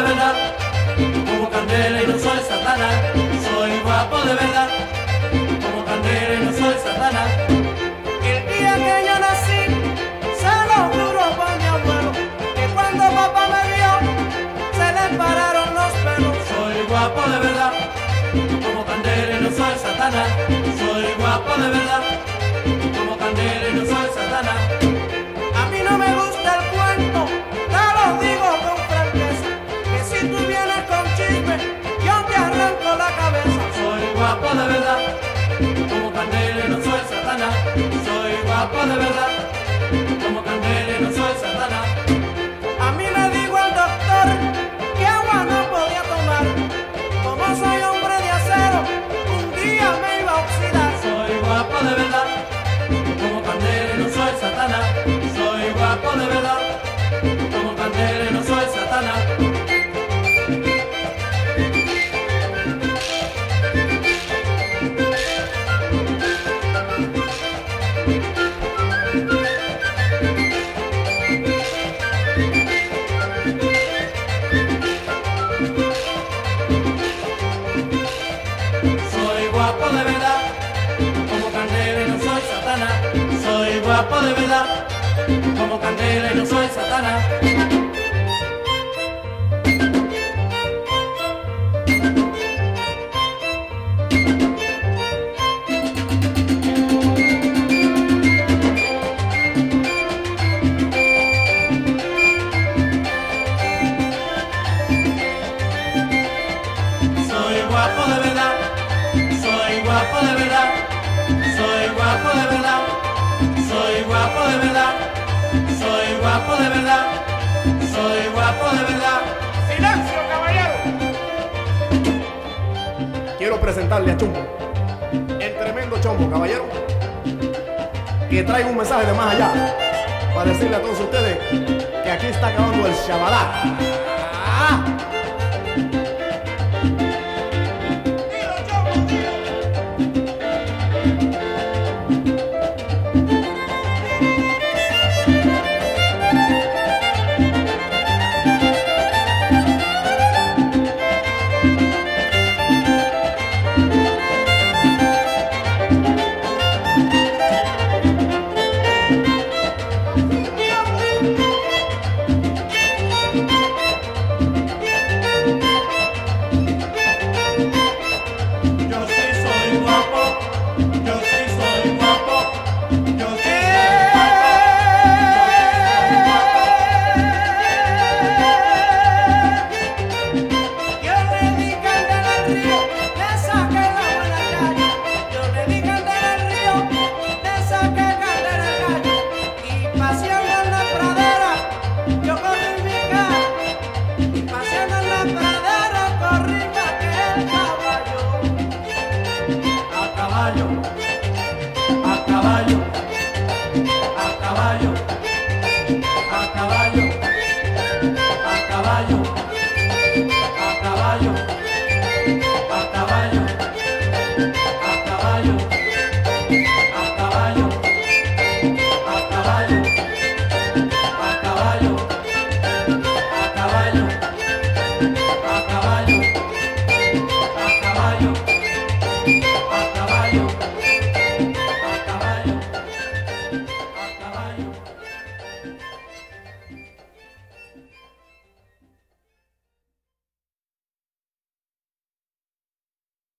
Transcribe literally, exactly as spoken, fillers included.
verdad, como Candela y no soy Satanás. Soy guapo de verdad, como Candela y no soy Satanás. El día que yo nací, se lo juro por mi abuelo, que cuando papá me vio, se le pararon los pelos. Soy guapo de verdad, como Candela y no soy Satanás. Soy guapo de verdad, como Candela y no soy Satanás. A mí no me gusta el cuento, te lo digo con franqueza, que si tú vienes con chisme, yo te arranco la cabeza. Soy guapo de verdad, como Candela y no soy Satanás. Soy guapo de verdad, como Candela y no soy Satanás. A mí me dijo el doctor que agua no podía tomar, como soy hombre de acero, un día me iba a oxidar. Soy guapo de verdad, como Candela y no soy Satanás. Soy guapo de verdad, como Candela y no soy Satanás. Soy guapo de verdad, como Candela y no soy Satanás. Soy guapo de verdad, como Candela y no soy Satanás. Soy guapo de verdad, soy guapo de verdad, soy guapo de verdad, soy guapo de verdad, soy guapo de verdad, soy guapo de verdad. ¡Silencio, caballero! Quiero presentarle a Chombo, el tremendo Chombo, caballero, que trae un mensaje de más allá para decirle a todos ustedes que aquí está acabando el Shabbat. ¡Ah! ¡Dilo, Chombo, dilo! Yo sí soy guapo, yo sí soy guapo, yo sí Yo le di candela al río, le saqué la buena calle. Yo le di candela al río, le saqué candela al gallo. Y paseando en la pradera, yo corrí mi cara. Y paseando en la pradera, corrí más que el caballo. a caballo, a caballo, a caballo, a caballo, a caballo, a caballo, a caballo, a caballo, a caballo, a caballo, a caballo, a caballo, a caballo.